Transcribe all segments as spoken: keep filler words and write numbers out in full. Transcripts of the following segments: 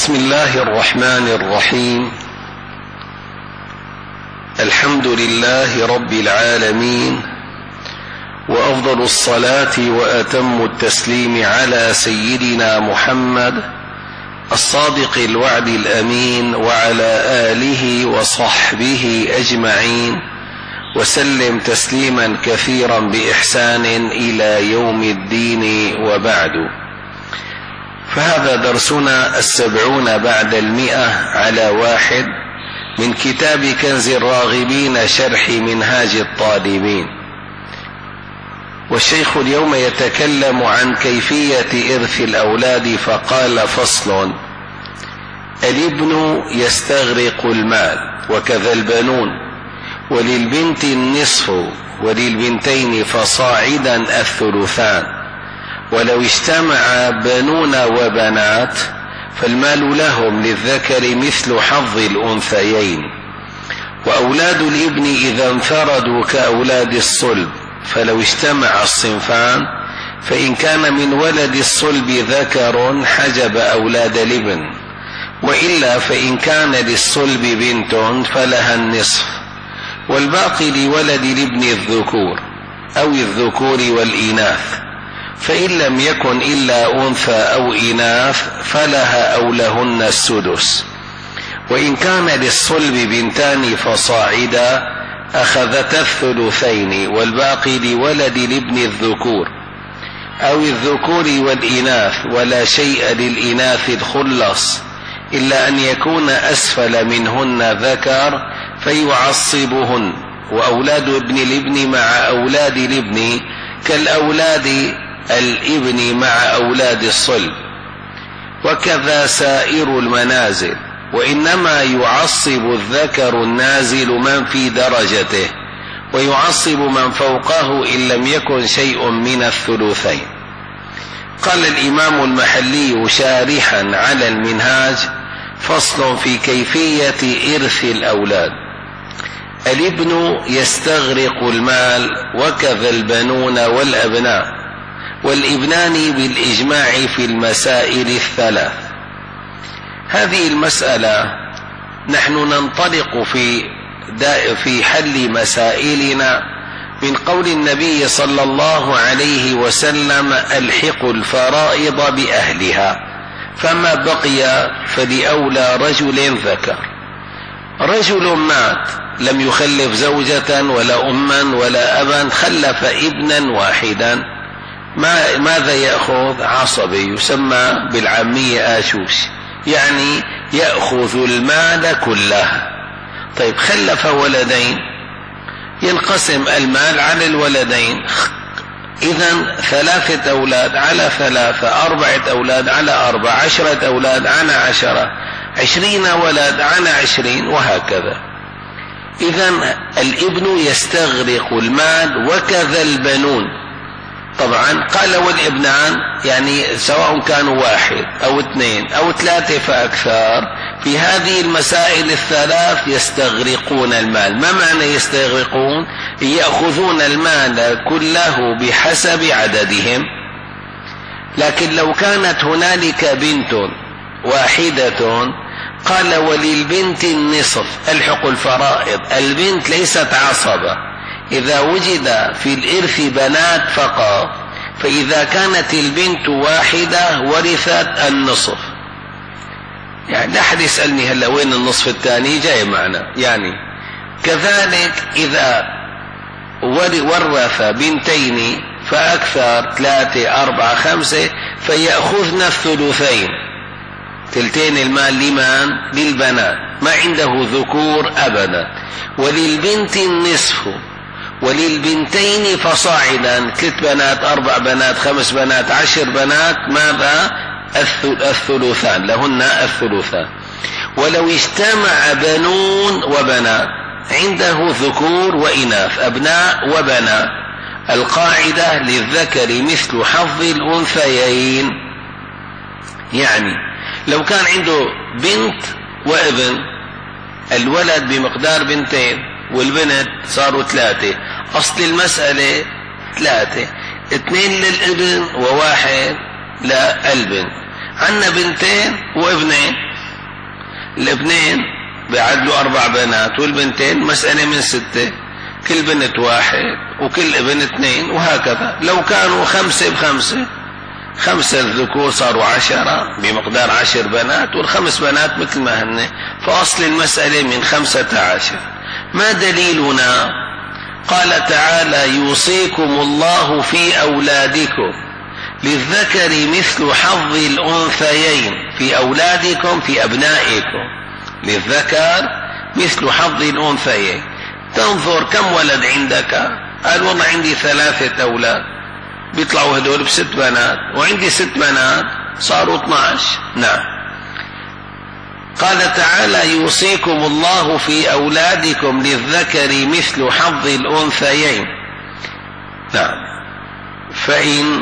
بسم الله الرحمن الرحيم. الحمد لله رب العالمين، وأفضل الصلاة وأتم التسليم على سيدنا محمد الصادق الوعد الأمين، وعلى آله وصحبه أجمعين، وسلم تسليما كثيرا بإحسان إلى يوم الدين، وبعد. فهذا درسنا السبعون بعد المئة على واحد من كتاب كنز الراغبين شرح منهاج الطالبين. والشيخ اليوم يتكلم عن كيفية إرث الأولاد، فقال: فصل: الابن يستغرق المال وكذا البنون، وللبنت النصف وللبنتين فصاعدا الثلثان، ولو اجتمع بنون وبنات فالمال لهم للذكر مثل حظ الأنثيين. وأولاد الابن إذا انفردوا كأولاد الصلب، فلو اجتمع الصنفان فإن كان من ولد الصلب ذكر حجب أولاد الابن، وإلا فإن كان للصلب بنت فلها النصف، والباقي لولد الابن الذكور أو الذكور والإناث، فإن لم يكن إلا أنثى أو إناث فلها أو لهن السدس. وإن كان للصلب بنتان فصاعدا أخذتا الثلثين، والباقي لولد الابن الذكور أو الذكور والإناث، ولا شيء للإناث الخلص إلا أن يكون أسفل منهن ذكر فيعصبهن. وأولاد ابن الابن مع أولاد الابن كالأولاد الابن مع أولاد الصلب، وكذا سائر المنازل. وإنما يعصب الذكر النازل من في درجته، ويعصب من فوقه إن لم يكن شيء من الثلثين. قال الإمام المحلي شارحا على المنهاج: فصل في كيفية إرث الأولاد. الابن يستغرق المال وكذا البنون والأبناء، والابنان بالإجماع في المسائل الثلاث. هذه المسألة نحن ننطلق في في حل مسائلنا من قول النبي صلى الله عليه وسلم: الحقوا الفرائض بأهلها، فما بقي فلأولى رجل ذكر. رجل مات لم يخلف زوجة ولا أما ولا أبا، خلف ابنا واحدا، ما ماذا يأخذ؟ عصبي، يسمى بالعامية آشوش، يعني يأخذ المال كله. طيب خلف ولدين، ينقسم المال على الولدين، إذن ثلاثة أولاد على ثلاثة، أربعة أولاد على أربعة، عشرة أولاد على عشرة، عشرين ولد على عشرين، وهكذا. إذن الابن يستغرق المال وكذا البنون. طبعا قال والابنان، يعني سواء كانوا واحد أو اثنين أو ثلاثة فأكثر، في هذه المسائل الثلاث يستغرقون المال. ما معنى يستغرقون؟ يأخذون المال كله بحسب عددهم. لكن لو كانت هنالك بنت واحدة قال: وللبنت النصف، الحقوا الفرائض. البنت ليست عصبة، إذا وجد في الإرث بنات فقط، فإذا كانت البنت واحدة ورثت النصف. يعني لا أحد يسألني هلا وين النصف الثاني، جاي معنا. يعني كذلك إذا ورث بنتين فأكثر، ثلاثة أربعة خمسة، فيأخذن الثلثين، ثلثين المال لمن؟ للبنات، ما عنده ذكور أبدا. وللبنت النصف، وللبنتين فصاعدا، ثلاث بنات أربع بنات خمس بنات عشر بنات، ماذا؟ الثلثان، لهن الثلثان. ولو اجتمع بنون وبنات، عنده ذكور وإناث، أبناء وبنات، القاعدة للذكر مثل حظ الأنثيين. يعني لو كان عنده بنت وابن، الولد بمقدار بنتين والبنت صاروا ثلاثة، أصل المسألة ثلاثة، اثنين للابن وواحد للبنت. عنا بنتين وابنين، الابنين بيعدلوا أربع بنات، والبنتين مسألة من ستة، كل بنت واحد وكل ابن اثنين، وهكذا. لو كانوا خمسة بخمسة، خمسة الذكور صاروا عشرة بمقدار عشر بنات، والخمس بنات مثل ما هن، فأصل المسألة من خمسة عشر. ما دليلنا؟ قال تعالى: يوصيكم الله في أولادكم للذكر مثل حظ الأنثيين. في أولادكم، في أبنائكم، للذكر مثل حظ الأنثيين. تنظر كم ولد عندك؟ قال: والله عندي ثلاثة أولاد، بيطلعوا هدول بست بنات، وعندي ست بنات صاروا اثناشر. نعم. قال تعالى: يوصيكم الله في أولادكم للذكر مثل حظ الأنثيين. نعم. فإن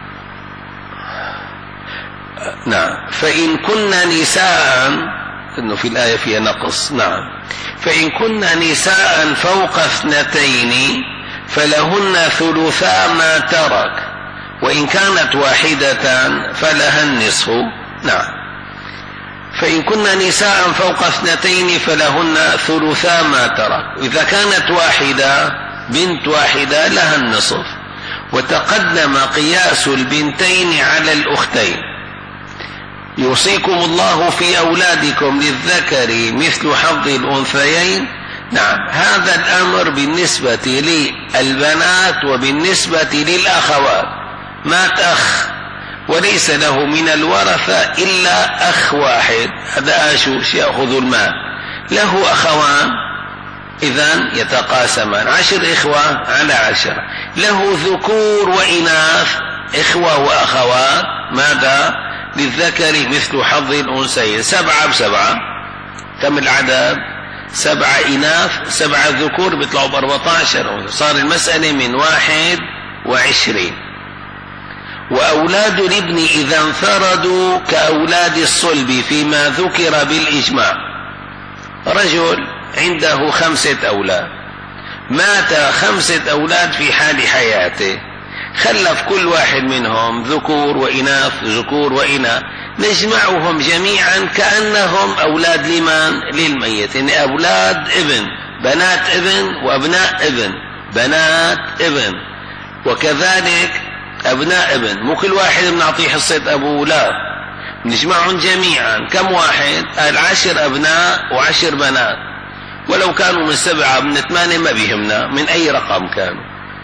نعم فإن كن نساء، إنه في الآية فيها نقص. نعم. فإن كن نساء فوق اثنتين فلهن ثلثا ما ترك، وإن كانت واحدة فلها النصف. نعم. فإن كن نساء فوق اثنتين فلهن ثلثا ما ترك، إذا كانت واحدة، بنت واحدة، لها النصف. وتقدم قياس البنتين على الأختين. يوصيكم الله في أولادكم للذكر مثل حظ الأنثيين. نعم. هذا الأمر بالنسبة للبنات وبالنسبة للأخوات. مات أخ وليس له من الورثة إلا أخ واحد، هذا آشوش يأخذ المال. له أخوان، إذن يتقاسمان، عشر إخوة على عشرة. له ذكور وإناث، إخوة وأخوات، ماذا؟ للذكر مثل حظ الأنثيين. سبعة بسبعة، كم العدد؟ سبعة إناث سبعة ذكور، بيطلعوا بأربعة عشر. صار المسألة من واحد وعشرين. وأولاد الابن إذا انفردوا كأولاد الصلب فيما ذكر بالإجماع. رجل عنده خمسة أولاد، مات خمسة أولاد في حال حياته، خلف كل واحد منهم ذكور وإناث، ذكور وإناث، نجمعهم جميعا كأنهم أولاد لمن؟ للميت. إن أولاد ابن، بنات ابن، وأبناء ابن، بنات ابن، وكذلك أبناء ابن. مو كل واحد بنعطيه حصة أبوه، لا، نجمعهم جميعا. كم واحد؟ قال: عشر أبناء وعشر بنات، ولو كانوا من سبعة من ثمانية ما بيهمنا من أي رقم كانوا.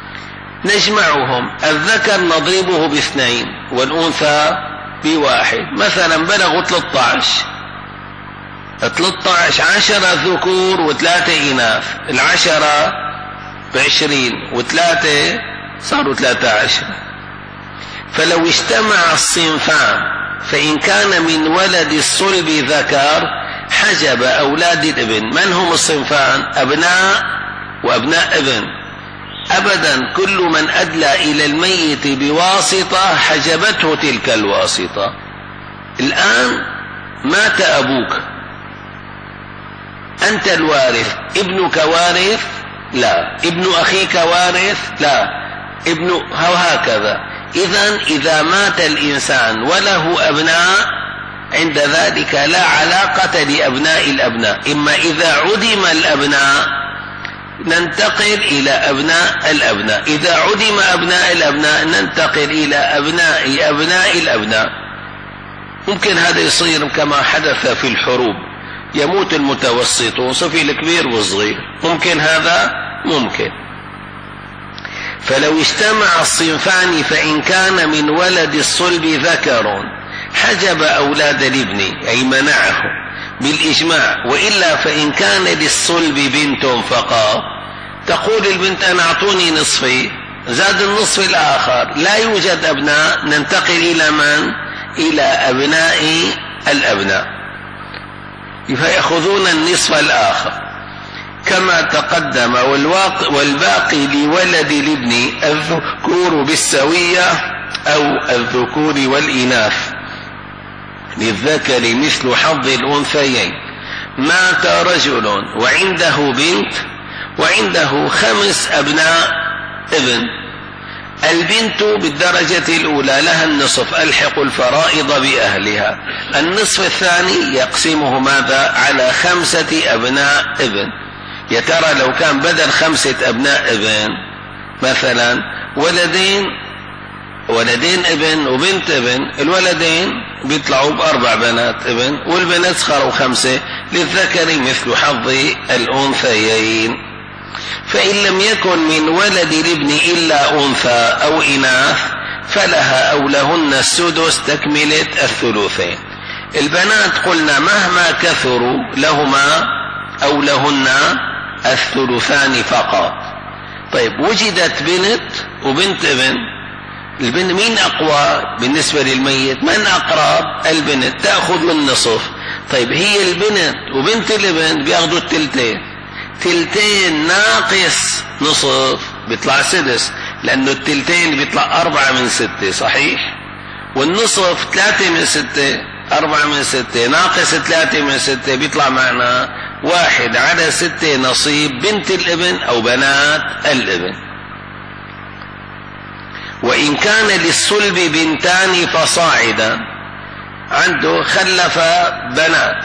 نجمعهم، الذكر نضربه باثنين والأنثى بواحد. مثلا بلغوا ثلاثة عشر، ثلاثة عشر، عشرة ذكور وثلاثة إناث، العشرة بعشرين وثلاثة صاروا ثلاثة عشر. فلو اجتمع الصنفان فإن كان من ولد الصلب ذكر حجب أولاد الابن. من هم الصنفان؟ أبناء وأبناء ابن. أبدا، كل من أدلى إلى الميت بواسطة حجبته تلك الواسطة. الآن مات أبوك، أنت الوارث، ابنك وارث؟ لا. ابن أخيك وارث؟ لا. ابن، وهكذا. إذن إذا مات الإنسان وله أبناء، عند ذلك لا علاقة لأبناء الأبناء. إما إذا عدم الأبناء ننتقل إلى أبناء الأبناء، إذا عدم أبناء الأبناء ننتقل إلى أبناء أبناء الأبناء. ممكن هذا يصير كما حدث في الحروب، يموت المتوسطون، صفي الكبير والصغير، ممكن هذا؟ ممكن. فلو اجتمع الصنفان فإن كان من ولد الصلب ذكر حجب أولاد الابن، أي منعه بالإجماع. وإلا فإن كان للصلب بنت فقط، تقول البنت: أنا أعطوني نصفي، زاد النصف الآخر، لا يوجد أبناء، ننتقل إلى من؟ إلى أبناء الأبناء، فيأخذون النصف الآخر كما تقدم. والباقي لولد الابن الذكور بالسوية أو الذكور والإناث، للذكر مثل حظ الأنثيين. مات رجل وعنده بنت وعنده خمس أبناء ابن، البنت بالدرجة الأولى لها النصف، ألحق الفرائض بأهلها. النصف الثاني يقسمه ماذا؟ على خمسة أبناء ابن. يا ترى لو كان بدل خمسة أبناء ابن مثلا ولدين ولدين ابن وبنت ابن، الولدين بيطلعوا بأربع بنات ابن والبنات صاروا خمسة، للذكر مثل حظ الأنثيين. فإن لم يكن من ولد الابن إلا أنثى أو إناث فلها أو لهن السدس تكملة الثلثين. البنات قلنا مهما كثروا لهما أو لهن الثلثان فقط. طيب وجدت بنت وبنت ابن، البنت مين أقوى بالنسبة للميت؟ من أقرب؟ البنت تأخذ من نصف. طيب هي البنت وبنت الابن بياخذوا التلتين، تلتين ناقص نصف بيطلع سدس، لأنه التلتين بيطلع أربعة من ستة صحيح، والنصف ثلاثة من ستة، أربعة من ستة ناقص ثلاثة من ستة بيطلع معنا واحد على ستة نصيب بنت الابن أو بنات الابن. وإن كان للصلب بنتان فصاعدا، عنده خلف بنات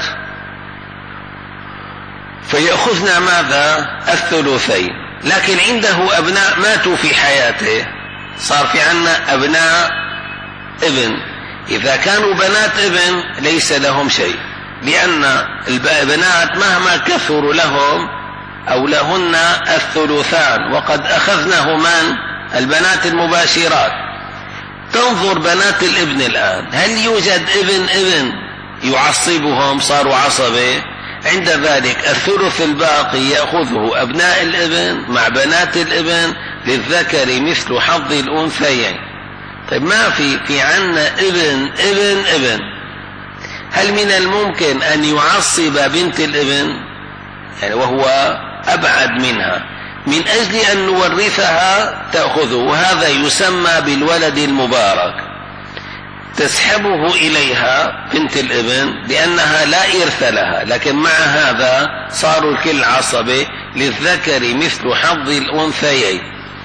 فيأخذنا ماذا؟ الثلثين. لكن عنده أبناء ماتوا في حياته، صار في عنا أبناء ابن. إذا كانوا بنات ابن ليس لهم شيء، لأن البنات مهما كثروا لهم أو لهن الثلثان، وقد أخذناه من؟ البنات المباشرات. تنظر بنات الابن الآن، هل يوجد ابن ابن يعصبهم صاروا عصبة؟ عند ذلك الثلث الباقي يأخذه أبناء الابن مع بنات الابن، للذكر مثل حظ الأنثيين. طيب ما في في عنا ابن ابن ابن، هل من الممكن أن يعصب بنت الابن؟ يعني وهو أبعد منها، من أجل أن نورثها تأخذه، وهذا يسمى بالولد المبارك. تسحبه إليها بنت الابن لأنها لا إرث لها، لكن مع هذا صاروا الكل عصبة، للذكر مثل حظ الأنثيين.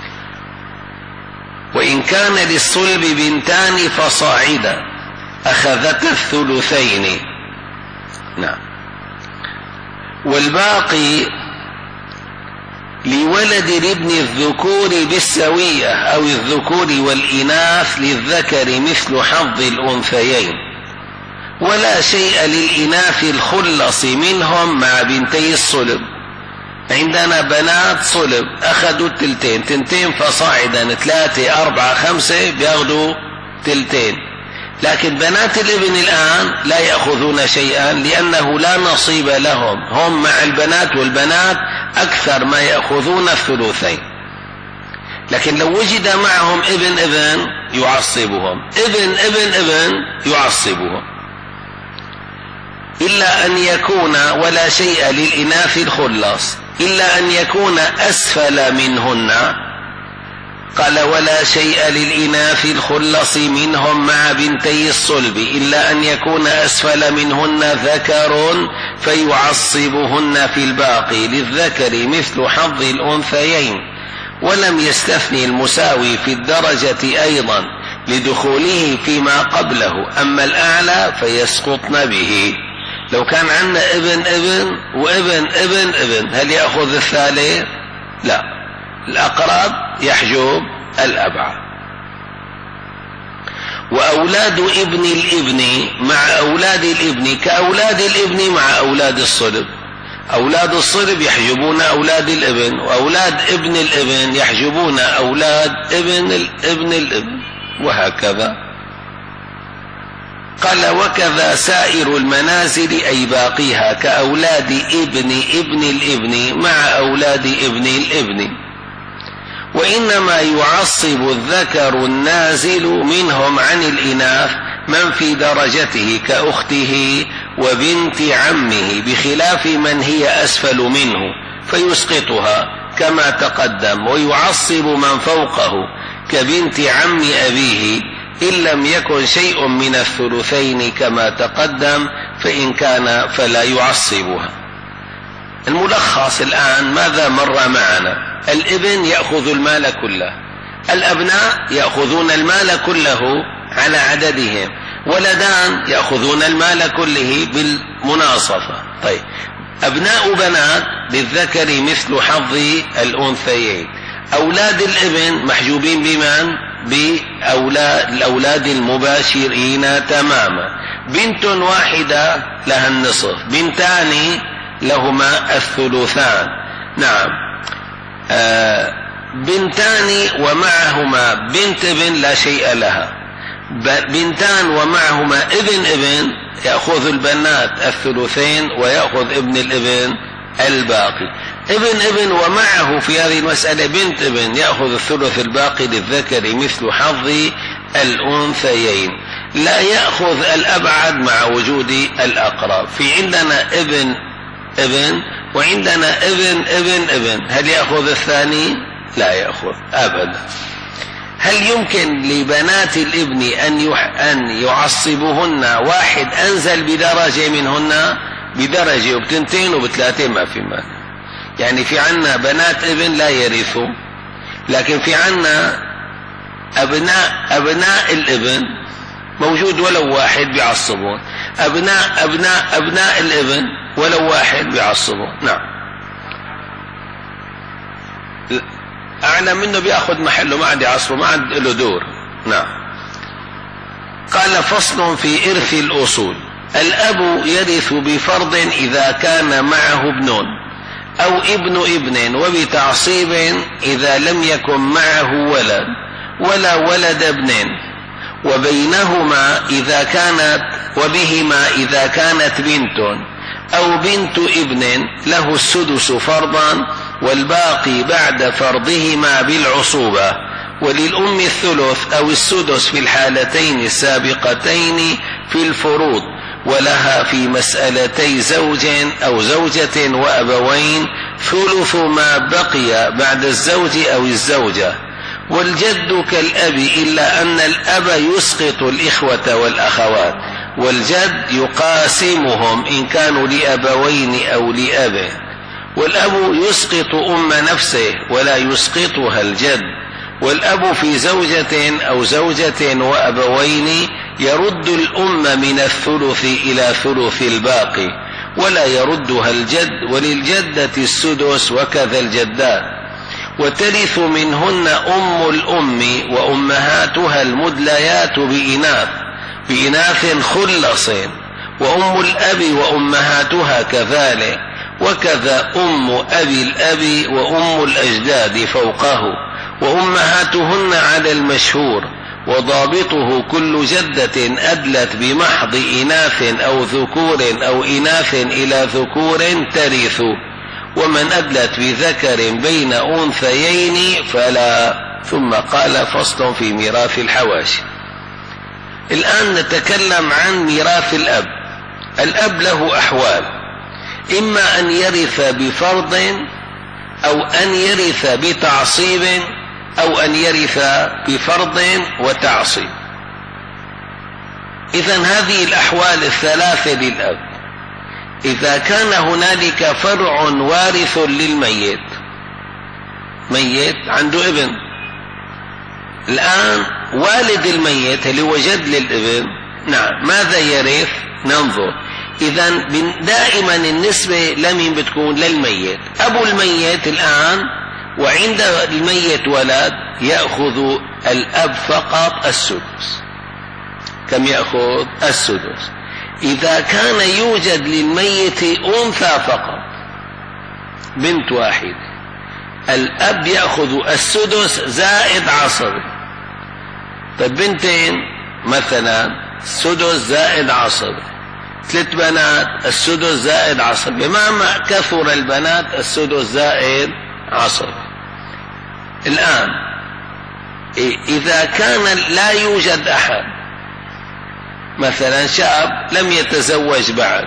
وإن كان للصلب بنتان فصاعدا أخذت الثلثين. نعم. والباقي لولد الابن الذكور بالسوية أو الذكور والإناث، للذكر مثل حظ الأنثيين. ولا شيء للإناث الخلص منهم مع بنتي الصلب. عندنا بنات صلب أخذوا التلتين، تنتين فصاعدا، ثلاثة أربعة خمسة بياخذوا تلتين. لكن بنات الابن الآن لا يأخذون شيئا، لأنه لا نصيب لهم، هم مع البنات والبنات أكثر ما يأخذون الثلثين. لكن لو وجد معهم ابن ابن يعصبهم، ابن ابن ابن يعصبهم، إلا أن يكون ولا شيء للإناث الخلص إلا أن يكون أسفل منهن. قال ولا شيء للإناث الخلص منهم مع بنتي الصلب إلا أن يكون أسفل منهن ذكر فيعصبهن في الباقي، للذكر مثل حظ الأنثيين. ولم يستثني المساوي في الدرجة أيضا لدخوله فيما قبله، أما الأعلى فيسقطن به. لو كان عندنا ابن ابن وابن ابن ابن، هل يأخذ الثالث؟ لا، الأقرب يحجب الأبعد. وأولاد ابن الابن مع أولاد الابن كأولاد الابن مع أولاد الصلب. أولاد الصلب يحجبون أولاد الابن، وأولاد ابن الابن يحجبون أولاد ابن الابن الابن، وهكذا. قال وكذا سائر المنازل أي باقيها كأولاد ابن ابن الابن مع أولاد ابن الابن. وإنما يعصب الذكر النازل منهم عن الإناث من في درجته كأخته وبنت عمه، بخلاف من هي أسفل منه فيسقطها كما تقدم. ويعصب من فوقه كبنت عم أبيه إن لم يكن شيء من الثلثين كما تقدم، فإن كان فلا يعصبها. الملخص الآن ماذا مر معنا؟ الابن يأخذ المال كله، الأبناء يأخذون المال كله على عددهم، ولدان يأخذون المال كله بالمناصفة. طيب أبناء بنات للذكر مثل حظ الأنثيين. أولاد الابن محجوبين بمن؟ بأولاد الأولاد المباشرين تماما. بنت واحدة لها النصف، بنتان لهما الثلثان. نعم آه بنتان ومعهما بنت ابن لا شيء لها. بنتان ومعهما ابن ابن يأخذ البنات الثلثين ويأخذ ابن الابن الباقي. ابن ابن ومعه في هذه المسألة بنت ابن يأخذ الثلث الباقي للذكر مثل حظ الأنثيين. لا يأخذ الأبعد مع وجود الأقرب. في عندنا ابن ابن وعندنا ابن ابن ابن، هل يأخذ الثاني؟ لا يأخذ أبدا. هل يمكن لبنات الابن أن يعصبهن واحد أنزل بدرجة منهن؟ بدرجة وبتنتين وبثلاثين ما في مانع. يعني في عنا بنات ابن لا يرثوا، لكن في عنا أبناء أبناء الابن موجود ولو واحد بيعصبون، أبناء أبناء أبناء الابن ولو واحد بيعصبون. نعم أعلم منه بيأخذ محله، ما عاد يعصبه، ما عاد له دور. نعم. قال فصل في إرث الأصول. الأب يرث بفرض إذا كان معه ابن أو ابن ابن، وبتعصيب إذا لم يكن معه ولد ولا ولد ابن، وبينهما إذا كانت وبهما إذا كانت بنت أو بنت ابن له السدس فرضا، والباقي بعد فرضهما بالعصوبة. وللأم الثلث أو السدس في الحالتين السابقتين في الفروض، ولها في مسألتي زوج أو زوجة وأبوين ثلث ما بقي بعد الزوج أو الزوجة. والجد كالأب إلا أن الأب يسقط الإخوة والأخوات، والجد يقاسمهم إن كانوا لأبوين أو لأب. والأب يسقط أم نفسه ولا يسقطها الجد. والأب في زوجة أو زوجة وأبوين يرد الأم من الثلث إلى ثلث الباقي، ولا يردها الجد. وللجدة السدس وكذا الجدات. وترث منهن أم الأم وأمهاتها المدليات بإناث بإناث خلص، وأم الأب وأمهاتها كذلك، وكذا أم أبي الأب وأم الأجداد فوقه، وأمهاتهن على المشهور. وضابطه كل جدة أدلت بمحض إناث أو ذكور أو إناث إلى ذكور ترث، ومن أدلت بذكر بين أنثيين فلا. ثم قال فصل في ميراث الحواشي. الآن نتكلم عن ميراث الأب. الأب له أحوال، إما أن يرث بفرض أو أن يرث بتعصيب أو أن يرث بفرض وتعصيب. إذن هذه الأحوال الثلاثة للأب. إذا كان هنالك فرع وارث للميت، ميت عنده ابن، الآن والد الميت اللي هو جد للابن، نعم ماذا يرث؟ ننظر. إذن دائما النسبة لمن بتكون؟ للميت. أبو الميت الآن وعند الميت ولد يأخذ الأب فقط السدس. كم يأخذ؟ السدس. إذا كان يوجد للميت أنثى فقط، بنت واحدة، الأب يأخذ السدس زائد عصبة. طيب بنتين مثلا السدس زائد عصبة، ثلاث بنات السدس زائد عصبة، مهما كثر البنات السدس زائد عصبة. الآن إذا كان لا يوجد أحد، مثلا شاب لم يتزوج بعد،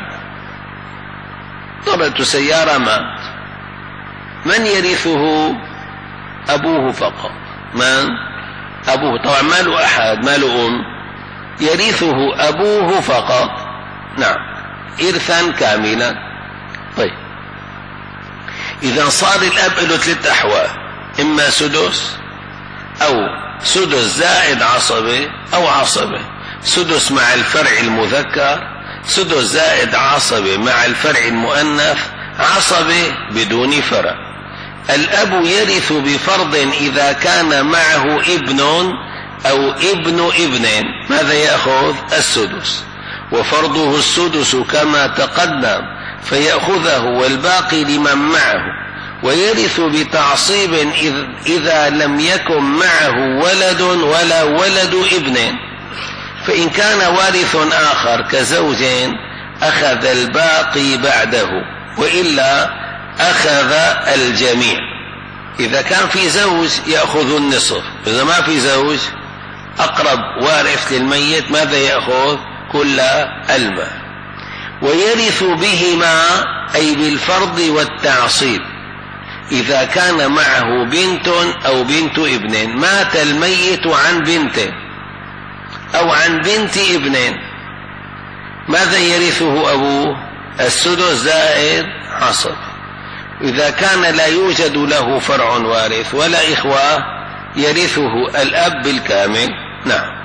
ضربته سيارة مات، من يرثه؟ أبوه فقط. من؟ أبوه. طبعا ما له أحد، ما له أم، يرثه أبوه فقط. نعم إرثا كاملا. طيب إذا صار الأب له ثلاث أحوال، إما سدس أو سدس زائد عصبة أو عصبة، سدس مع الفرع المذكر، سدس زائد عصبة مع الفرع المؤنث، عصبة بدون فرع. الأب يرث بفرض إذا كان معه ابن أو ابن ابن، ماذا يأخذ؟ السدس، وفرضه السدس كما تقدم فيأخذه والباقي لمن معه. ويرث بتعصيب إذا لم يكن معه ولد ولا ولد ابن، فإن كان وارث آخر كزوج أخذ الباقي بعده، وإلا أخذ الجميع. إذا كان في زوج يأخذ النصف، إذا ما في زوج أقرب وارث للميت ماذا يأخذ؟ كل المال. ويرث بهما أي بالفرض والتعصيب إذا كان معه بنت أو بنت ابن، مات الميت عن بنت أو عن بنت ابن، ماذا يرثه أبوه؟ السدس زائد عصب. إذا كان لا يوجد له فرع وارث ولا إخوة يرثه الأب بالكامل. نعم.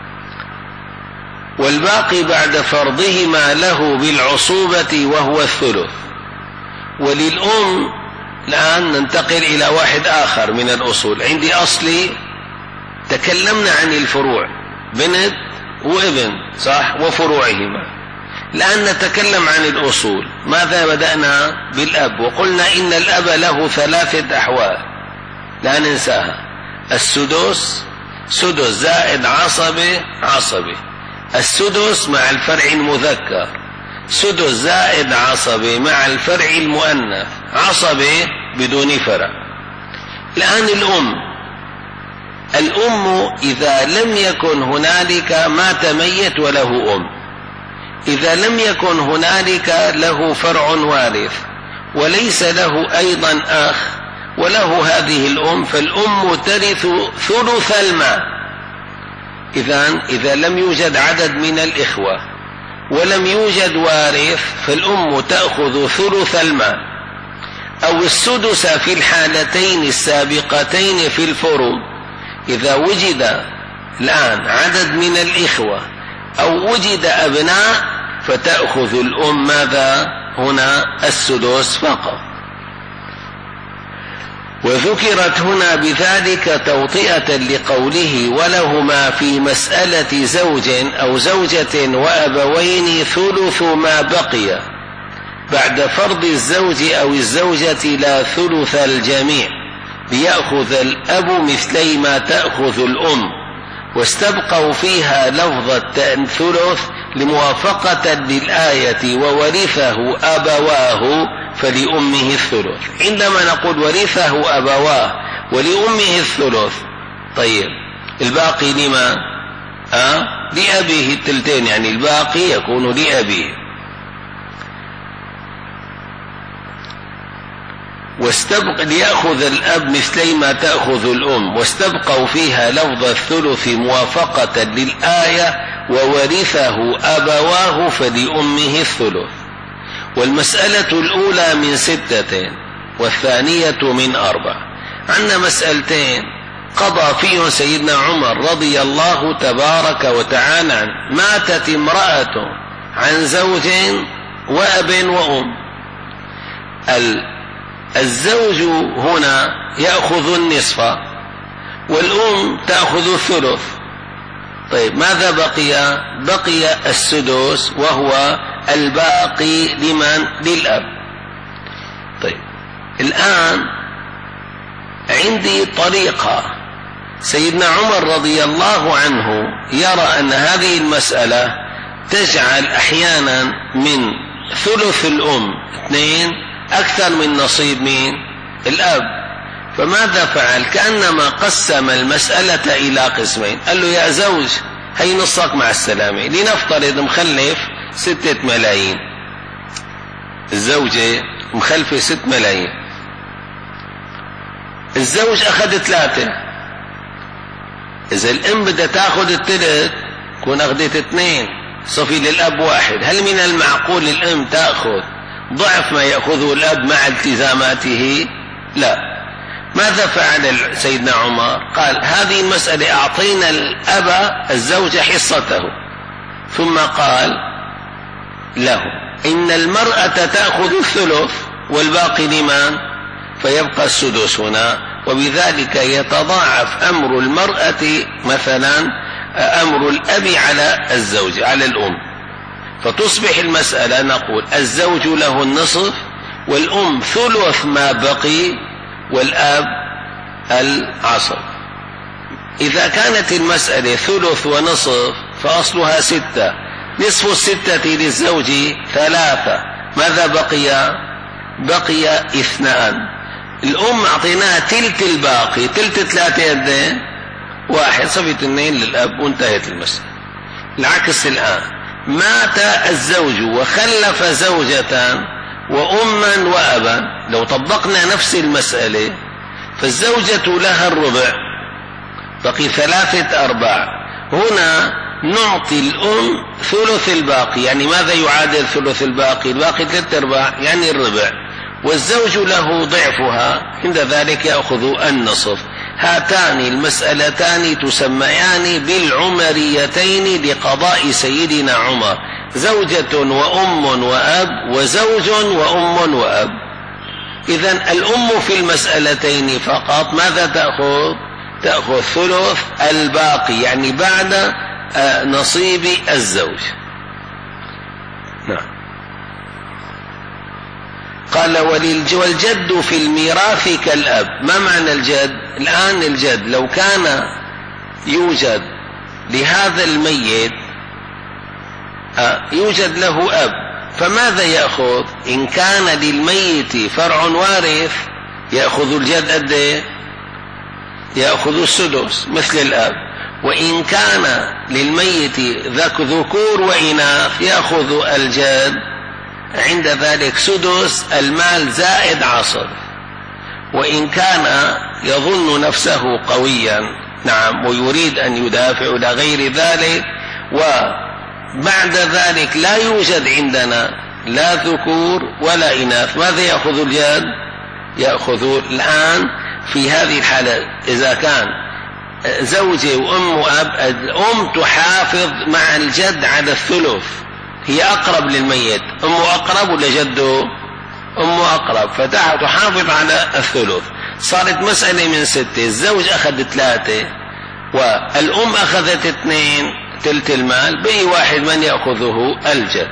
والباقي بعد فرضهما له بالعصوبة وهو الثلث. وللأم الآن ننتقل إلى واحد آخر من الأصول. عندي أصلي تكلمنا عن الفروع، بنت وابن صح وفروعهما. الآن نتكلم عن الأصول. ماذا بدأنا؟ بالأب، وقلنا إن الأب له ثلاثة أحوال لا ننساها: السدس، سدس زائد عصبة عصبة، السدس مع الفرع المذكر، سدس زائد عصبة مع الفرع المؤنث، عصبة بدون فرع. الآن الأم، الأم إذا لم يكن هنالك مات ميت وله أم، إذا لم يكن هنالك له فرع وارث وليس له أيضا أخ وله هذه الأم، فالأم ترث ثلث المال. إذن إذا لم يوجد عدد من الإخوة ولم يوجد وارث فالأم تأخذ ثلث المال، أو السدس في الحالتين السابقتين في الفروض. إذا وجد الآن عدد من الإخوة أو وجد أبناء فتأخذ الأم ماذا هنا؟ السدس فقط. وذكرت هنا بذلك توطئة لقوله: ولهما في مسألة زوج أو زوجة وأبوين ثلث ما بقي، بعد فرض الزوج أو الزوجة لا ثلث الجميع، ليأخذ الأب مثلي ما تأخذ الأم، واستبقوا فيها لفظ الثلث لموافقة للآية: وورثه أبواه فلأمه الثلث. عندما نقول ورثه أبواه ولأمه الثلث، طيب الباقي لما؟ أه؟ لأبيه التلتين، يعني الباقي يكون لأبيه. واستبق ليأخذ الأب مثلي ما تأخذ الأم، واستبقوا فيها لفظ الثلث موافقة للآية: وورثه أبواه فلأمه الثلث. والمسألة الأولى من ستة والثانية من أربع. عندنا مسألتين قضى فيهم سيدنا عمر رضي الله تبارك وتعالى عنه. ماتت امرأة عن زوج وأب وأم. الزوج هنا يأخذ النصف والأم تأخذ الثلث. طيب ماذا بقي؟ بقي السدس وهو الباقي لمن؟ للأب. طيب الآن عندي طريقة. سيدنا عمر رضي الله عنه يرى أن هذه المسألة تجعل أحيانا من ثلث الأم اثنين أكثر من نصيب مين؟ الأب. فماذا فعل؟ كأنما قسم المسألة إلى قسمين. قال له: يا زوج هي نصك مع السلامة. لنفترض مخلف ستة ملايين، الزوجة مخلفة ست ملايين، الزوج أخذ ثلاثة. إذا الأم بدها تأخذ الثلث كون أخذت اثنين، صفي للأب واحد. هل من المعقول الأم تأخذ ضعف ما يأخذه الأب مع التزاماته؟ لا. ماذا فعل سيدنا عمر؟ قال هذه المسألة أعطينا الأب الزوج حصته، ثم قال له إن المرأة تأخذ الثلث والباقي لمن؟ فيبقى السدس هنا، وبذلك يتضاعف أمر المرأة مثلا أمر الأب على الزوج على الأم، فتصبح المسألة نقول الزوج له النصف والأم ثلث ما بقي والآب العصر. إذا كانت المسألة ثلث ونصف فأصلها ستة، نصف الستة للزوج ثلاثة، ماذا بقي؟ بقي اثنان. الأم أعطيناها تلت الباقي، تلت ثلاثة يدين واحد، صفي اثنين للأب وانتهت المسألة. العكس الآن، مات الزوج وخلف زوجة وأما وأبا، لو طبقنا نفس المسألة فالزوجة لها الربع، بقي ثلاثة أرباع. هنا نعطي الأم ثلث الباقي، يعني ماذا يعادل ثلث الباقي؟ الباقي ثلاثة أرباع يعني الربع، والزوج له ضعفها، عند ذلك يأخذ النصف. هاتان المسألتان تسميان بالعمريتين لقضاء سيدنا عمر، زوجة وأم وأب وزوج وأم وأب. إذن الأم في المسألتين فقط ماذا تأخذ؟ تأخذ ثلث الباقي، يعني بعد نصيب الزوج. نعم. قال والجد في الميراث كالأب. ما معنى الجد؟ الآن الجد لو كان يوجد لهذا الميت يوجد له أب، فماذا يأخذ؟ إن كان للميت فرع وارث يأخذ الجد قد يأخذ السدس مثل الأب، وإن كان للميت ذكور وإناث يأخذ الجد عند ذلك سدس المال زائد عصر. وإن كان يظن نفسه قويا نعم ويريد أن يدافع إلى غير ذلك، وبعد ذلك لا يوجد عندنا لا ذكور ولا إناث، ماذا يأخذ الجد؟ يأخذ الآن في هذه الحالة إذا كان زوجة وأم وأب، الأم تحافظ مع الجد على الثلث، هي أقرب للميت، أمه أقرب ولا جده؟ أمه أقرب، فتحافظ على الثلث. صارت مسألة من ستة، الزوج أخذ ثلاثة والأم أخذت اثنين تلت المال، بأي واحد من يأخذه؟ الجد.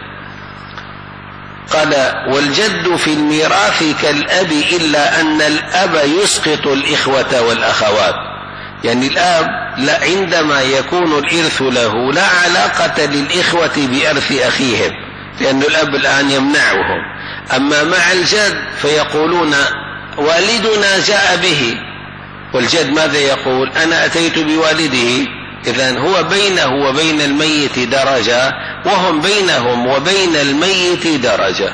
قال والجد في الميراث كالأب إلا أن الأب يسقط الإخوة والأخوات، يعني الأب لا عندما يكون الإرث له لا علاقة للإخوة بإرث أخيهم، لأن الأب الآن يمنعهم. أما مع الجد فيقولون والدنا جاء به، والجد ماذا يقول؟ أنا أتيت بوالده. إذن هو بينه وبين الميت درجة، وهم بينهم وبين الميت درجة.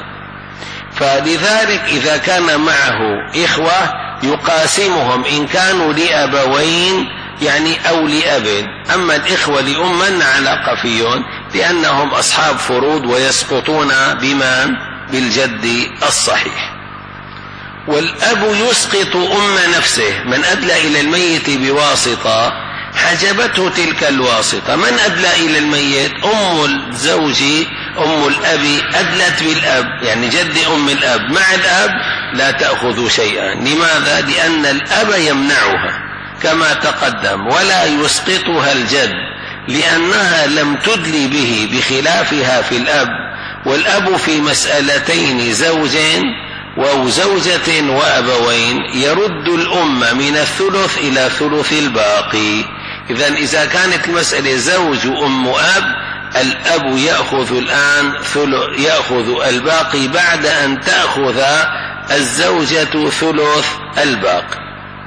فلذلك إذا كان معه إخوة يقاسمهم إن كانوا لأبوين يعني أو لأب، أما الإخوة لأم علاقة فيهم لأنهم أصحاب فروض ويسقطون بمن؟ بالجد الصحيح. والأب يسقط أم نفسه، من أدلى إلى الميت بواسطة حجبته تلك الواسطة. من أدلى إلى الميت؟ أم الزوج أم الأب أدلت بالأب، يعني جد أم الأب مع الأب لا تأخذ شيئا. لماذا؟ لأن الأب يمنعها كما تقدم، ولا يسقطها الجد لأنها لم تدلي به بخلافها في الأب. والأب في مسألتين زوجين وزوجة وأبوين يرد الأم من الثلث إلى ثلث الباقي. إذن إذا كانت المسألة زوج أم أب، الأب يأخذ الآن يأخذ الباقي بعد أن تأخذ الزوجة ثلث الباقي،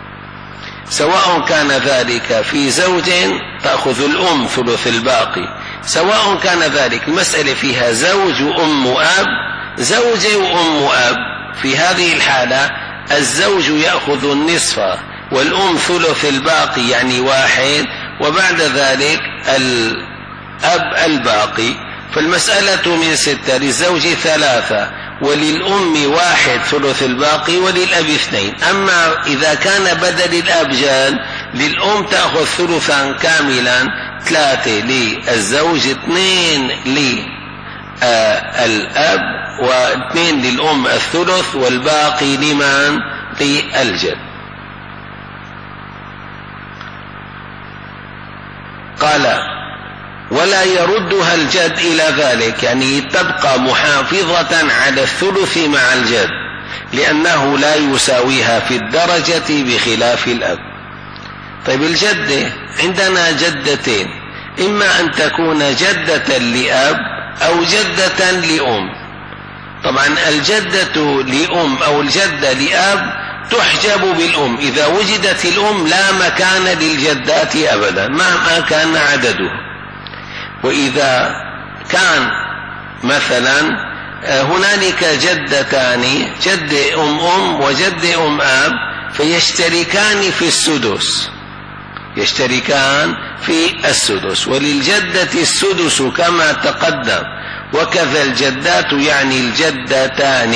سواء كان ذلك في زوج تأخذ الأم ثلث الباقي، سواء كان ذلك المسألة فيها زوج أم أب زوجة وأم أب. في هذه الحالة الزوج يأخذ النصف والأم ثلث الباقي يعني واحد، وبعد ذلك الأب الباقي. فالمسألة من ستة، للزوج ثلاثة وللأم واحد ثلث الباقي وللأب اثنين. أما إذا كان بدل الأب جد للأم تأخذ ثلثا كاملا، ثلاثة للزوج اثنين للأب واثنين للأم الثلث، والباقي لمن؟ للجد. قال ولا يردها الجد إلى ذلك، يعني تبقى محافظة على الثلث مع الجد لأنه لا يساويها في الدرجة بخلاف الأب. طيب الجدة عندنا جدتين، إما أن تكون جدة لأب أو جدة لأم. طبعا الجدة لأم أو الجدة لأب تحجب بالأم، إذا وجدت الأم لا مكان للجدات أبدا مهما كان عددها. وإذا كان مثلا هنالك جدتان، جد أم أم وجد أم أب، فيشتركان في السدس، يشتركان في السدس، وللجدة السدس كما تقدم، وكذا الجدات يعني الجدتان،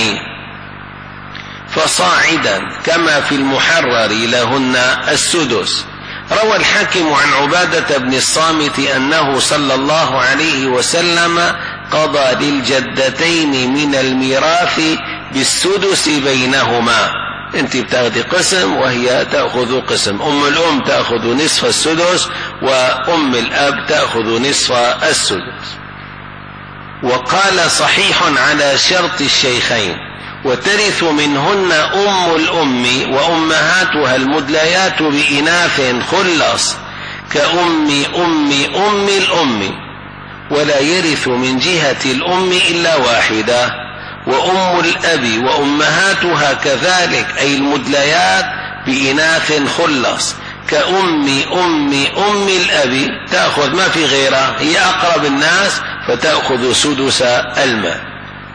فصاعدا كما في المحرر لهن السدس. روى الحاكم عن عبادة بن الصامت أنه صلى الله عليه وسلم قضى للجدتين من الميراث بالسدس بينهما. انت بتاخذ قسم وهي تأخذ قسم، أم الأم تأخذ نصف السدس وأم الأب تأخذ نصف السدس. وقال صحيح على شرط الشيخين، وترث منهن أم الأم وأمهاتها المدليات بإناث خلص كأم أم أم الأم، ولا يرث من جهة الأم إلا واحدة، وأم الأب وأمهاتها كذلك أي المدليات بإناث خلص كأم أم أم الأب، تأخذ ما في غيرها، هي أقرب الناس فتأخذ سدس المال.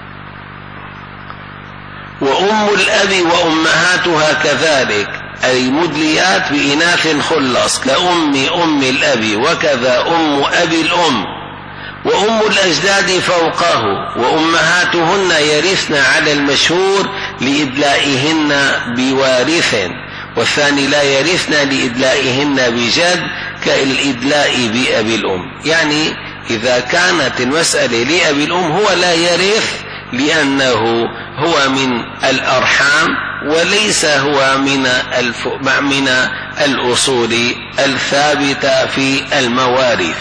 وأم الأب وأمهاتها كذلك أي مدليات بإناث خلص كأم أم الأب وكذا أم أبي الأم. وأم الأجداد فوقه وأمهاتهن يرثن على المشهور لإدلائهن بوارث، والثاني لا يرثن لإدلائهن بجد كالإدلاء بأبي الأم. يعني إذا كانت المسألة لأبي الأم هو لا يرث لأنه هو من الأرحام وليس هو من الف... من الأصول الثابتة في المواريث.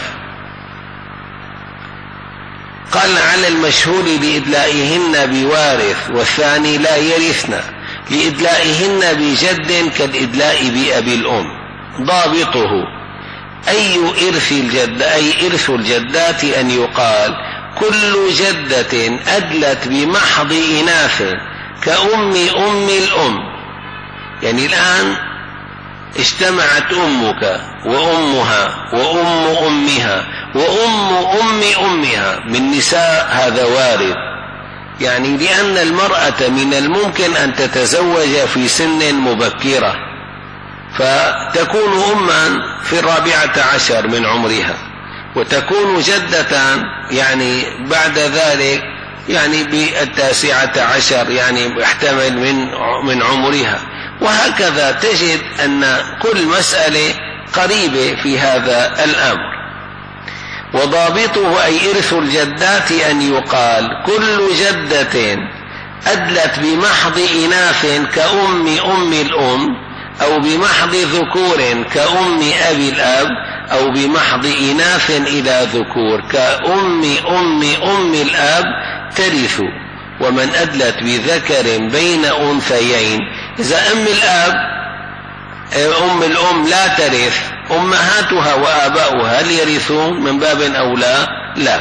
قال على المشهور لإدلائهن بوارث، والثاني لا يرثن لإدلائهن بجد كالإدلاء بأبي الأم. ضابطه أي إرث الجد أي إرث الجدات أن يقال كل جدة أدلت بمحض إناث كأم أم الأم. يعني الآن اجتمعت أمك وأمها وأم أمها وأم أم أمها من نساء، هذا وارد، يعني لأن المرأة من الممكن أن تتزوج في سن مبكرة فتكون أما في الرابعة عشر من عمرها، وتكون جدة يعني بعد ذلك يعني بالتاسعة عشر يعني يحتمل من من عمرها، وهكذا تجد أن كل مسألة قريبة في هذا الأمر. وضابطه أي إرث الجدات أن يقال كل جدة أدلت بمحض إناث كأم أم الأم، أو بمحض ذكور كأم أبي الأب، أو بمحض إناث إلى ذكور كأم أم أم الأب ترث. ومن أدلت بذكر بين أنثيين، إذا أم الأب أم الأم لا ترث، أمهاتها وآباؤها هل يرثون من باب أولى؟ لا.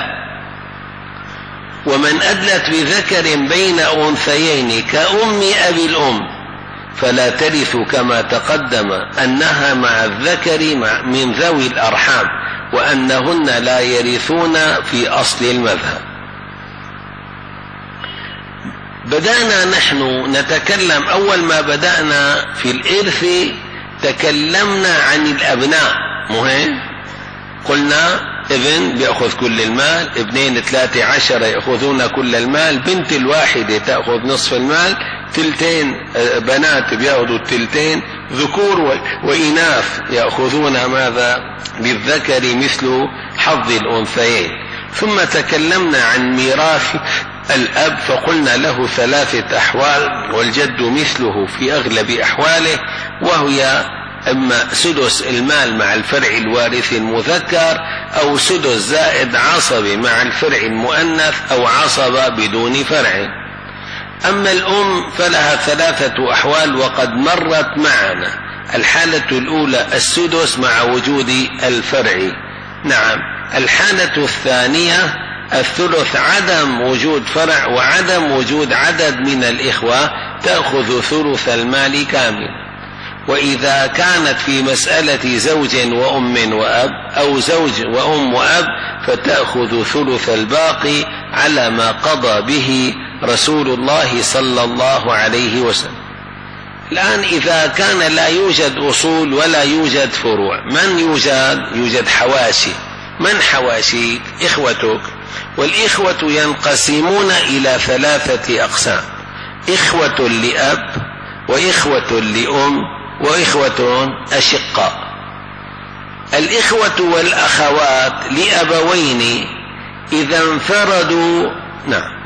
ومن أدلت بذكر بين أنثيين كأم أبي الأم فلا ترث كما تقدم أنها مع الذكر من ذوي الأرحام، وأنهن لا يرثون في أصل المذهب. بدأنا نحن نتكلم، أول ما بدأنا في الإرث تكلمنا عن الأبناء، مهم قلنا ابن بيأخذ كل المال، ابنين ثلاثة عشرة يأخذون كل المال، بنت الواحدة تأخذ نصف المال، تلتين بنات بيأخذوا التلتين، ذكور وإناث يأخذون ماذا؟ للذكر مثل حظ الأنثيين. ثم تكلمنا عن ميراث الأب فقلنا له ثلاثة أحوال، والجد مثله في أغلب أحواله، وهي إما سدس المال مع الفرع الوارث المذكر، أو سدس زائد عصبة مع الفرع المؤنث، أو عصبة بدون فرع. أما الأم فلها ثلاثة أحوال وقد مرت معنا. الحالة الأولى السدس مع وجود الفرع، نعم. الحالة الثانية الثلث عدم وجود فرع وعدم وجود عدد من الإخوة، تأخذ ثلث المال كامل. وإذا كانت في مسألة زوج وأم وأب أو زوج وأم وأب فتأخذ ثلث الباقي على ما قضى به رسول الله صلى الله عليه وسلم. الآن إذا كان لا يوجد أصول ولا يوجد فروع، من يوجد؟ يوجد حواشي. من حواشيك؟ إخوتك. والإخوة ينقسمون إلى ثلاثة أقسام: إخوة لأب، وإخوة لأم، وإخوة أشقاء. الإخوة والأخوات لأبوين إذا انفردوا، نعم،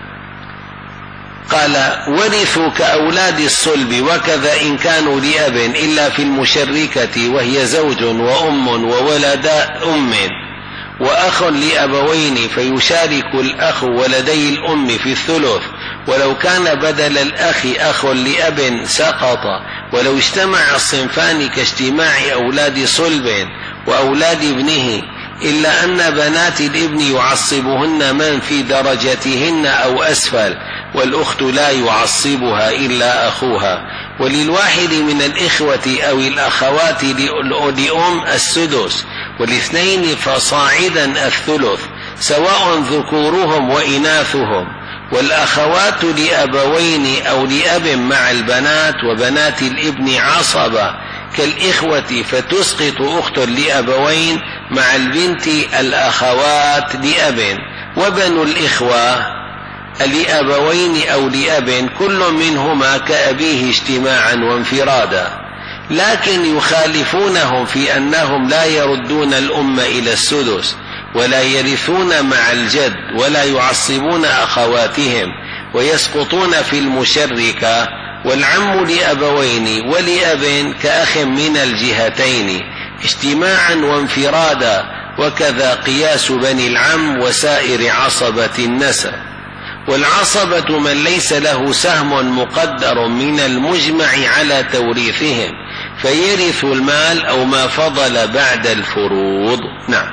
قال ورثوا كأولاد الصلب، وكذا إن كانوا لأب إلا في المشركة وهي زوج وأم وولدا أم وأخ لأبوين، فيشارك الأخ ولدي الأم في الثلث، ولو كان بدل الأخ أخ لأب سقط، ولو اجتمع الصنفان كاجتماع أولاد صلب وأولاد ابنه، إلا أن بنات الابن يعصبهن من في درجتهن أو أسفل، والأخت لا يعصبها إلا أخوها. وللواحد من الإخوة أو الأخوات لأم السدس، والاثنين فصاعدا الثلث، سواء ذكورهم وإناثهم. والأخوات لأبوين أو لأب مع البنات، وبنات الابن عصبة كالإخوة، فتسقط أخت لأبوين مع البنت الأخوات لأب. وبنو الإخوة لأبوين أو لأب كل منهما كأبيه اجتماعا وانفرادا، لكن يخالفونهم في أنهم لا يردون الأم إلى السدس، ولا يرثون مع الجد، ولا يعصبون أخواتهم، ويسقطون في المشركة. والعم لأبوين ولأب كأخ من الجهتين اجتماعا وانفرادا، وكذا قياس بني العم وسائر عصبة النسب. والعصبة من ليس له سهم مقدر من المجمع على توريثهم، فيرث المال أو ما فضل بعد الفروض. نعم.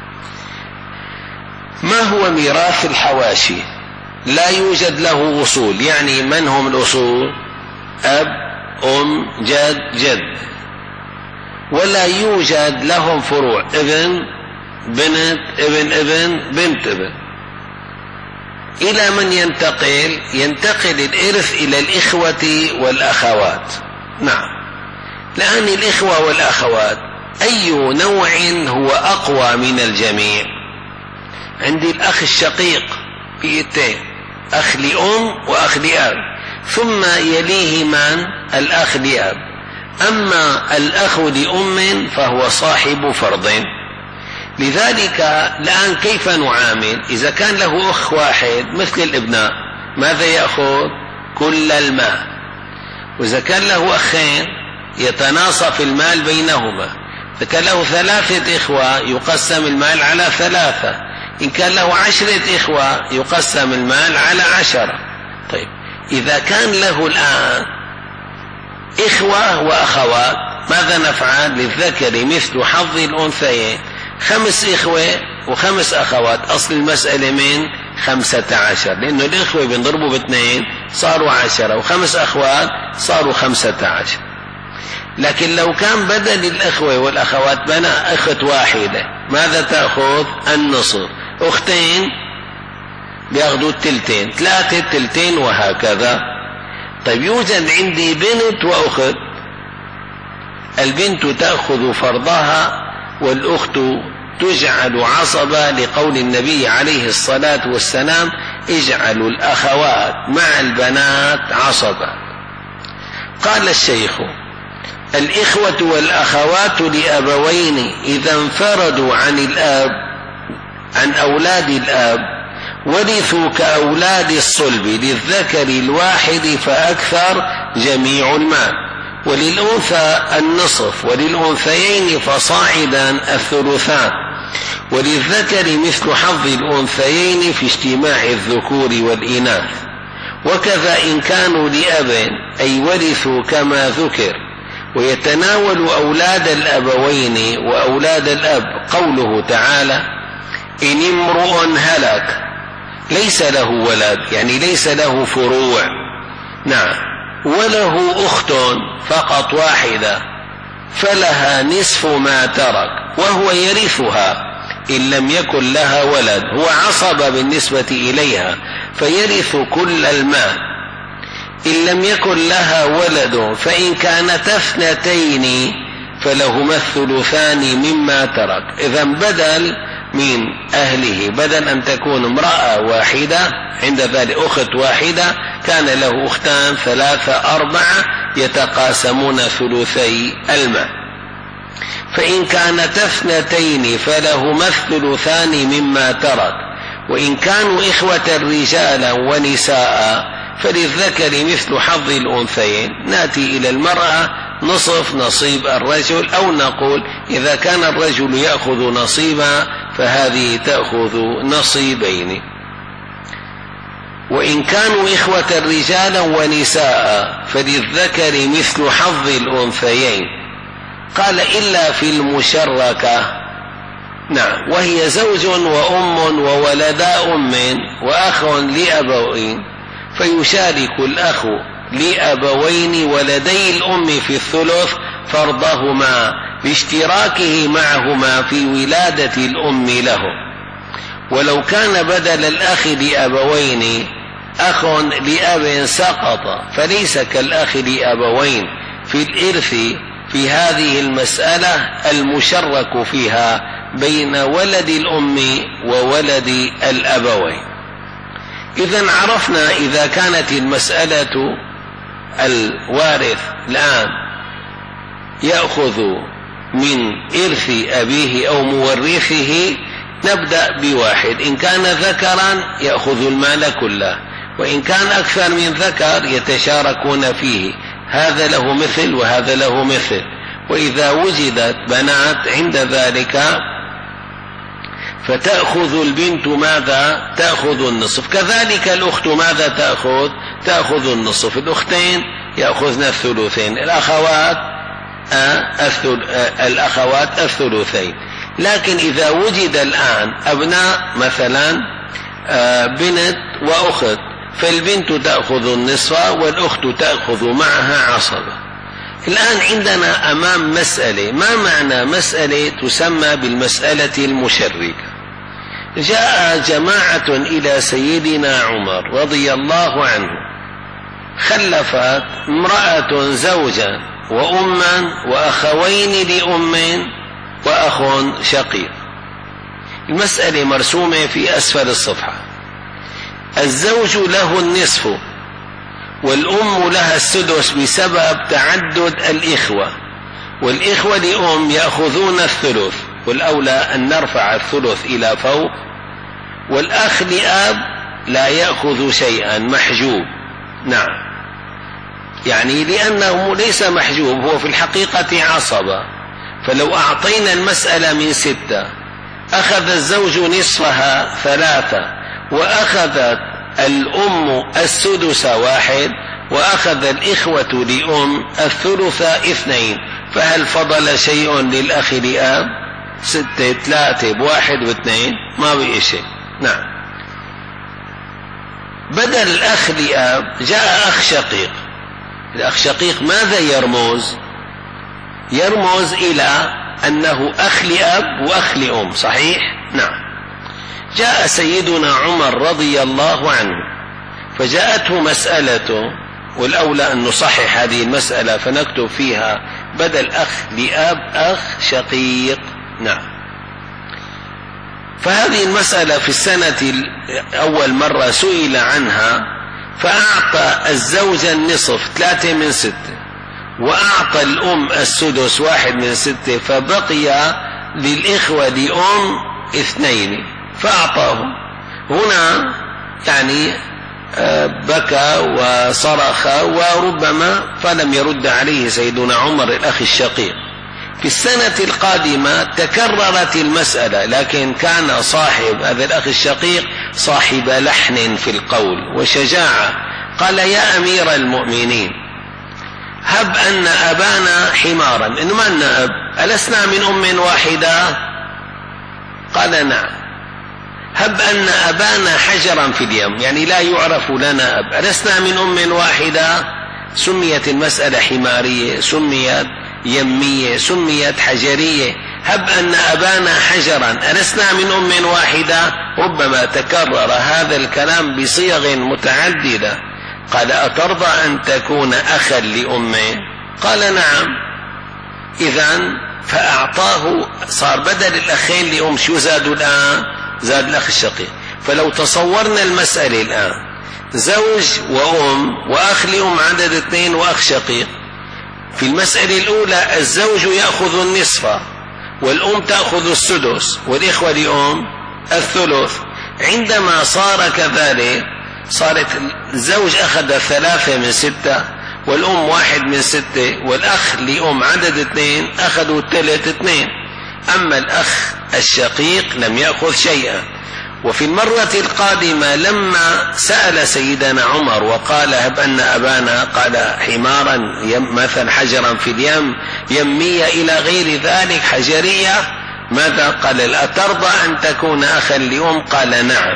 ما هو ميراث الحواشي؟ لا يوجد له أصول. يعني من هم الأصول؟ أب، أم، جد، جد. ولا يوجد لهم فروع: ابن، بنت، ابن ابن، بنت ابن. إلى من ينتقل؟ ينتقل الإرث إلى الإخوة والأخوات. نعم. لأن الإخوة والأخوات أي نوع هو أقوى من الجميع؟ عندي الأخ الشقيق بيتين، أخ لأم وأخ لأب، ثم يليه من؟ الأخ لأب. أما الأخ لأم فهو صاحب فرض. لذلك الآن كيف نعامل؟ إذا كان له أخ واحد مثل الابناء، ماذا يأخذ؟ كل المال. وإذا كان له أخين يتناصف المال بينهما. إذا كان له ثلاثة إخوة يقسم المال على ثلاثة. إن كان له عشرة إخوة يقسم المال على عشرة. طيب، إذا كان له الآن إخوة وأخوات ماذا نفعل؟ للذكر مثل حظ الأنثيين، خمس إخوة وخمس أخوات. أصل المسألة من خمسة عشر، لأنه الإخوة بنضربوا باثنين صاروا عشرة، وخمس أخوات صاروا خمسة عشر. لكن لو كان بدل الإخوة والأخوات بنا أخت واحدة، ماذا تأخذ؟ النصف. أختين بيأخذوا التلتين، ثلاثة التلتين، وهكذا. طيب، يوجد عندي بنت وأخت، البنت تأخذ فرضها والأخت تجعل عصبة لقول النبي عليه الصلاة والسلام اجعلوا الأخوات مع البنات عصبة. قال الشيخ: الإخوة والأخوات لأبوين إذا انفردوا عن الآب عن أولاد الآب ورثوا كأولاد الصلب، للذكر الواحد فأكثر جميع المال، وللأنثى النصف، وللأنثيين فصاعدا الثلثان، وللذكر مثل حظ الأنثيين في اجتماع الذكور والإناث. وكذا إن كانوا لأب أي ورثوا كما ذكر. ويتناول أولاد الأبوين وأولاد الأب قوله تعالى: إن امرؤ هلك ليس له ولد، يعني ليس له فروع، نعم، وله أخت فقط واحدة فلها نصف ما ترك وهو يرثها إن لم يكن لها ولد، هو عصب بالنسبة إليها فيرث كل المال. إن لم يكن لها ولد فإن كانت اثنتين فلهما الثلثان مما ترك. إذن بدل من أهله، بدل أن تكون امرأة واحدة عند ذلك أخت واحدة، كان له أختان ثلاثة أربعة يتقاسمون ثلثي المال. فإن كانت اثنتين فلهما الثلثان مما ترك. وإن كانوا إخوة رجالا ونساء فللذكر مثل حظ الأنثيين. نأتي إلى المرأة نصف نصيب الرجل، أو نقول إذا كان الرجل يأخذ نصيبا فهذه تأخذ نصيبين. وإن كانوا إخوة رجالا ونساء فللذكر مثل حظ الأنثيين. قال: إلا في المشركة، نعم، وهي زوج وأم وولدا أم وأخ لأبوين، فيشارك الأخ لأبوين ولدي الأم في الثلث فرضهما باشتراكه معهما في ولادة الأم له. ولو كان بدل الأخ لأبوين أخ لأب سقط فليس كالأخ لأبوين في الإرث في هذه المسألة المشرك فيها بين ولد الأم وولد الأبوين. إذن عرفنا إذا كانت المسألة الوارث الآن يأخذ من إرث أبيه أو مورثه، نبدأ بواحد، إن كان ذكرا يأخذ المال كله، وإن كان أكثر من ذكر يتشاركون فيه، هذا له مثل وهذا له مثل. وإذا وجدت بنات عند ذلك فتأخذ البنت ماذا؟ تأخذ النصف. كذلك الأخت ماذا تأخذ؟ تأخذ النصف. الأختين يأخذن الثلثين، الأخوات الثل... الأخوات الثلثين. لكن إذا وجد الآن أبناء مثلا بنت وأخت، فالبنت تأخذ النصف والأخت تأخذ معها عصبة. الآن عندنا أمام مسألة، ما معنى مسألة تسمى بالمسألة المشركة؟ جاء جماعة إلى سيدنا عمر رضي الله عنه، خلفت امرأة زوجا وأما وأخوين لأم وأخ شقيق. المسألة مرسومة في أسفل الصفحة. الزوج له النصف والأم لها السدس بسبب تعدد الإخوة، والإخوة لأم يأخذون الثلث، والأولى أن نرفع الثلث إلى فوق. والأخ لأب لا يأخذ شيئا، محجوب، نعم، يعني لأنه ليس محجوب، هو في الحقيقة عصبة. فلو أعطينا المسألة من ستة، أخذ الزوج نصفها ثلاثة، وأخذت الأم السدس واحد، وأخذ الإخوة لأم الثلث اثنين، فهل فضل شيء للأخ لأب؟ ستة ثلاثة بواحد واثنين ما بقي شيء، نعم. بدل الأخ لأب جاء أخ شقيق. الأخ شقيق ماذا يرمز؟ يرمز إلى أنه أخ لأب وأخ لأم، صحيح؟ نعم. جاء سيدنا عمر رضي الله عنه فجاءته مسألة، والأولى أن نصحح هذه المسألة فنكتب فيها بدل أخ لأب أخ شقيق، نعم. فهذه المسألة في السنة أول مرة سئل عنها، فأعطى الزوج النصف ثلاثة من ستة، وأعطى الأم السدس واحد من ستة، فبقي للإخوة لأم اثنين فأعطاه. هنا يعني بكى وصرخ وربما فلم يرد عليه سيدنا عمر الأخ الشقيق. في السنة القادمة تكررت المسألة، لكن كان صاحب هذا الأخ الشقيق صاحب لحن في القول وشجاعة. قال: يا أمير المؤمنين، هب أن أبانا حمارا، إنه ما لنا أب، ألسنا من أم واحدة؟ قال: نعم. هب أن أبانا حجرا في اليم، يعني لا يعرف لنا أب، ألسنا من أم واحدة؟ سميت المسألة حمارية، سميت يمية، سميت حجرية. هب أن أبانا حجرا، ألسنا من أم واحدة؟ ربما تكرر هذا الكلام بصيغ متعددة. قال: أترضى أن تكون أخا لأمه؟ قال: نعم. إذن فأعطاه، صار بدل الأخين لأم شو زادوا الآن؟ زاد الأخ الشقيق. فلو تصورنا المسألة الآن زوج وأم وأخ لأم عدد اثنين وأخ شقيق، في المسألة الأولى الزوج يأخذ النصف والأم تأخذ السدس والإخوة لأم الثلث. عندما صار كذلك صارت الزوج أخذ ثلاثة من ستة والأم واحد من ستة، والأخ لأم عدد اثنين أخذوا الثلث اثنين، أما الأخ الشقيق لم يأخذ شيئا. وفي المرة القادمة لما سأل سيدنا عمر وقال: هب أن أبانا، قال: حمارا مثلا حجرا في اليم، يمية إلى غير ذلك، حجرية، ماذا قال؟ أترضى أن تكون أخا لأم؟ قال: نعم.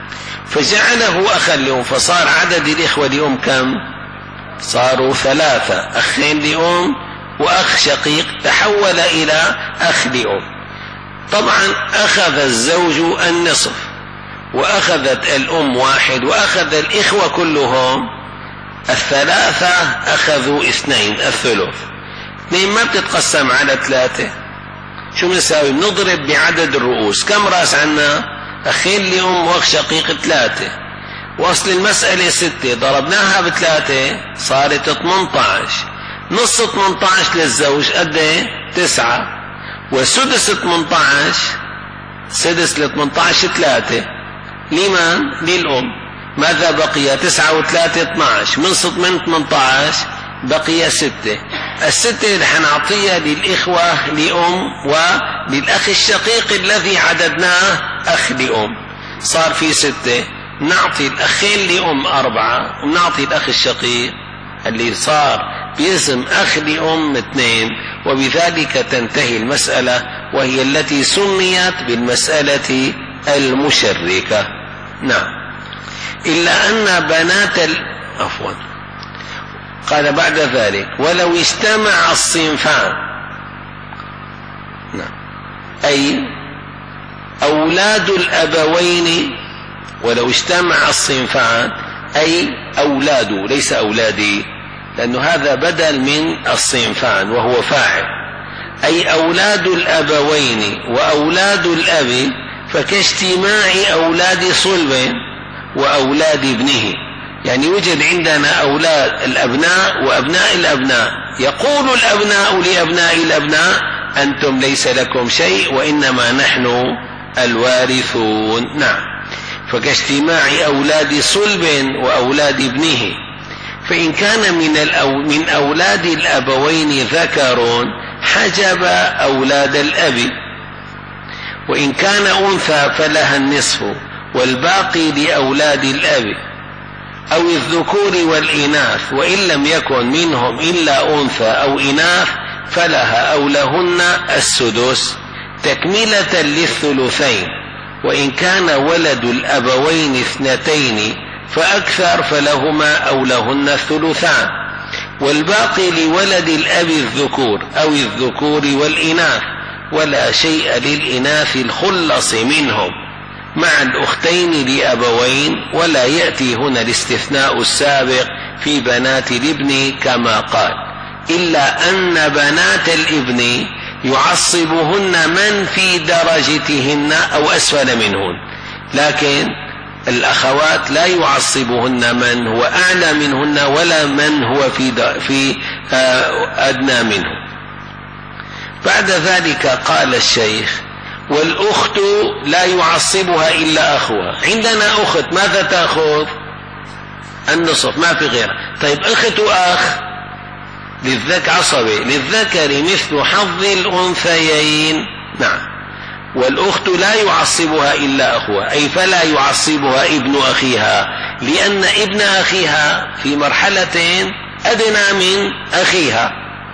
فجعله أخا لأم، فصار عدد الإخوة لأم كم؟ صاروا ثلاثة، أخين لأم وأخ شقيق تحول إلى أخ لأم. طبعا أخذ الزوج النصف وأخذت الأم واحد وأخذ الإخوة كلهم الثلاثة أخذوا اثنين، الثلث. اثنين ما بتتقسم على ثلاثة، شو بنساوي؟ بنضرب بعدد الرؤوس. كم رأس عنا؟ أخين لأم وأخ شقيق ثلاثة، وأصل المسألة ستة، ضربناها بثلاثة صارت ثمانية عشر. نص ثمانية عشر للزوج قد ايه؟ تسعة، وسدس ثمانية عشر، سدس ل ثمانية عشر ثلاثة، لمن؟ للأم. ماذا بقي؟ تسعة وثلاثة اثنى عشر، منصت من ثمانية عشر بقي ستة. الستة اللي حنعطيها للإخوة لأم وللأخ الشقيق الذي عددناه أخ لأم، صار في ستة. نعطي الأخين لأم أربعة ونعطي الأخ الشقيق اللي صار باسم أخ لأم اثنين، وبذلك تنتهي المسألة، وهي التي سميت بالمسألة المشركة. نعم. إلا أن بنات ال... عفوا قال بعد ذلك: ولو اجتمع الصنفان، نعم، أي أولاد الأبوين، ولو اجتمع الصنفان أي أولاد، ليس أولادي، لأن هذا بدل من الصنفان وهو فاعل، أي أولاد الأبوين وأولاد الأب، فكاجتماع أولاد صلب وأولاد ابنه. يعني يوجد عندنا أولاد الأبناء وأبناء الأبناء، يقول الأبناء لأبناء الأبناء: أنتم ليس لكم شيء وإنما نحن الوارثون. نعم. فكاجتماع أولاد صلب وأولاد ابنه. فإن كان من, الأو من أولاد الأبوين ذكر حجب أولاد الأب، وإن كان أنثى فلها النصف والباقي لأولاد الأب، أو الذكور والإناث، وإن لم يكن منهم إلا أنثى أو إناث فلها أو لهن السدس تكملة للثلثين. وإن كان ولد الأبوين اثنتين فأكثر فلهما أو لهن الثلثان، والباقي لولد الأب الذكور أو الذكور والإناث، ولا شيء للإناث الخلص منهم مع الأختين لأبوين، ولا يأتي هنا الاستثناء السابق في بنات الابن كما قال، إلا أن بنات الابن يعصبهن من في درجتهن أو أسفل منهن، لكن الأخوات لا يعصبهن من هو أعلى منهن ولا من هو في في أدنى منه. بعد ذلك قال الشيخ: والأخت لا يعصبها إلا أخوها. عندنا أخت ماذا تأخذ؟ النصف، ما في غيرها. طيب أخت أخ للذكر عصبة، للذكر مثل حظ الأنثيين. نعم. والأخت لا يعصبها إلا أخوها، أي فلا يعصبها ابن أخيها، لأن ابن أخيها في مرحلة أدنى من أخيها،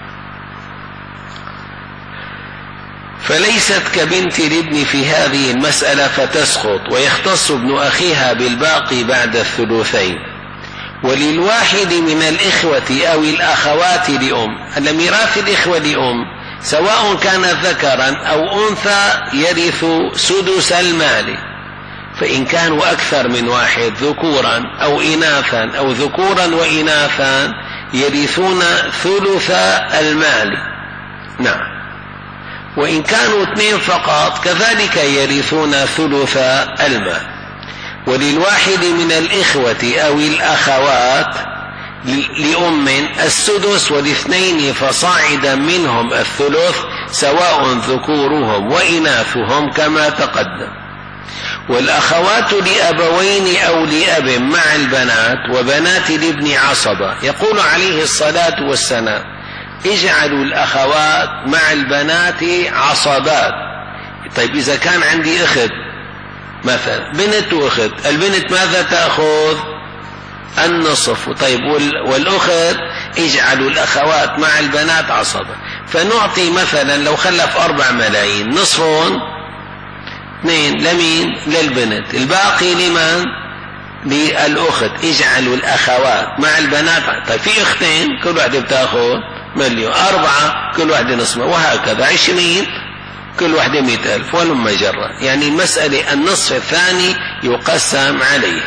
فليست كبنت الابن في هذه المسألة فتسقط، ويختص ابن أخيها بالباقي بعد الثلثين. وللواحد من الإخوة أو الأخوات لأم، الميراث الإخوة لأم سواء كان ذكرا أو أنثى يرث سدس المال، فإن كانوا أكثر من واحد ذكورا أو إناثا أو ذكورا وإناثا يرثون ثلث المال. نعم. وإن كانوا اثنين فقط كذلك يرثون ثلث المال. وللواحد من الإخوة أو الأخوات لأم السدس، والاثنين فصاعدا منهم الثلث سواء ذكورهم وإناثهم كما تقدم. والأخوات لأبوين أو لأب مع البنات، وبنات الابن عصبة. يقول عليه الصلاة والسلام: اجعلوا الأخوات مع البنات عصبات. طيب إذا كان عندي أخت مثلا، بنت وأخت، البنت ماذا تأخذ؟ النصف. طيب والأخت اجعلوا الأخوات مع البنات عصبة، فنعطي مثلا لو خلف أربع ملايين نصفهم اثنين لمين؟ للبنت، الباقي لمن؟ للأخت. اجعلوا الأخوات مع البنات. طيب في أختين كل واحدة بتأخذ مليون، أربعة كل واحدة نصف، وهكذا عشرين كل واحدة مئة ألف، ولما جرى. يعني المسألة النصف الثاني يقسم عليه.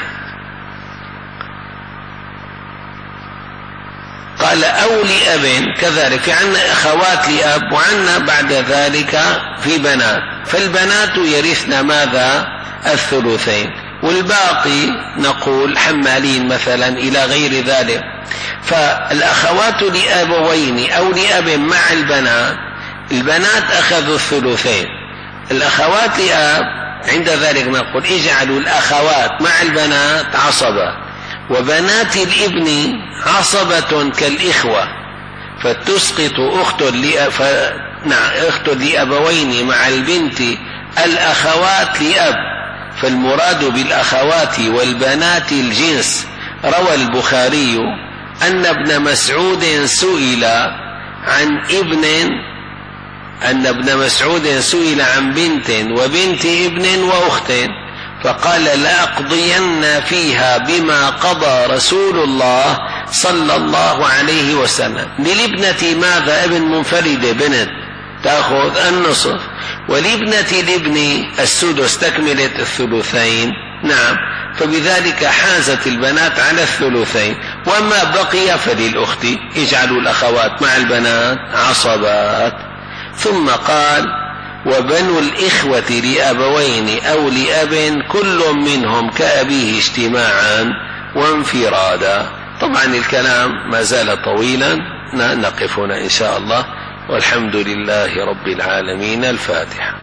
قال: أو لأب كذلك، في عنا أخوات لأب، وعنا بعد ذلك في بنات، فالبنات يرثن ماذا؟ الثلثين، والباقي نقول حمالين مثلا إلى غير ذلك. فالأخوات لأبوين أو لأب مع البنات، البنات أخذوا الثلثين، الأخوات لأب عند ذلك نقول اجعلوا الأخوات مع البنات عصبة، وبنات الابن عصبة كالإخوة، فتسقط أخت لأب ف... نعم أخت لأبوين مع البنت الأخوات لأب، فالمراد بالأخوات والبنات الجنس. روى البخاري أن ابن مسعود سئل عن ابن أن ابن مسعود سئل عن بنت وبنت ابن وأخت، فقال: لأقضين فيها بما قضى رسول الله صلى الله عليه وسلم. للابنة ماذا؟ ابن منفردة بنت تأخذ النصف، ولابنة الابن السدس تكملة الثلثين. نعم. فبذلك حازت البنات على الثلثين، وما بقي فللأخت. اجعلوا الأخوات مع البنات عصبات. ثم قال: وبنو الإخوة لأبوين أو لأب كل منهم كأبيه اجتماعا وانفرادا. طبعا الكلام ما زال طويلا، نقف هنا إن شاء الله، والحمد لله رب العالمين. الفاتحة.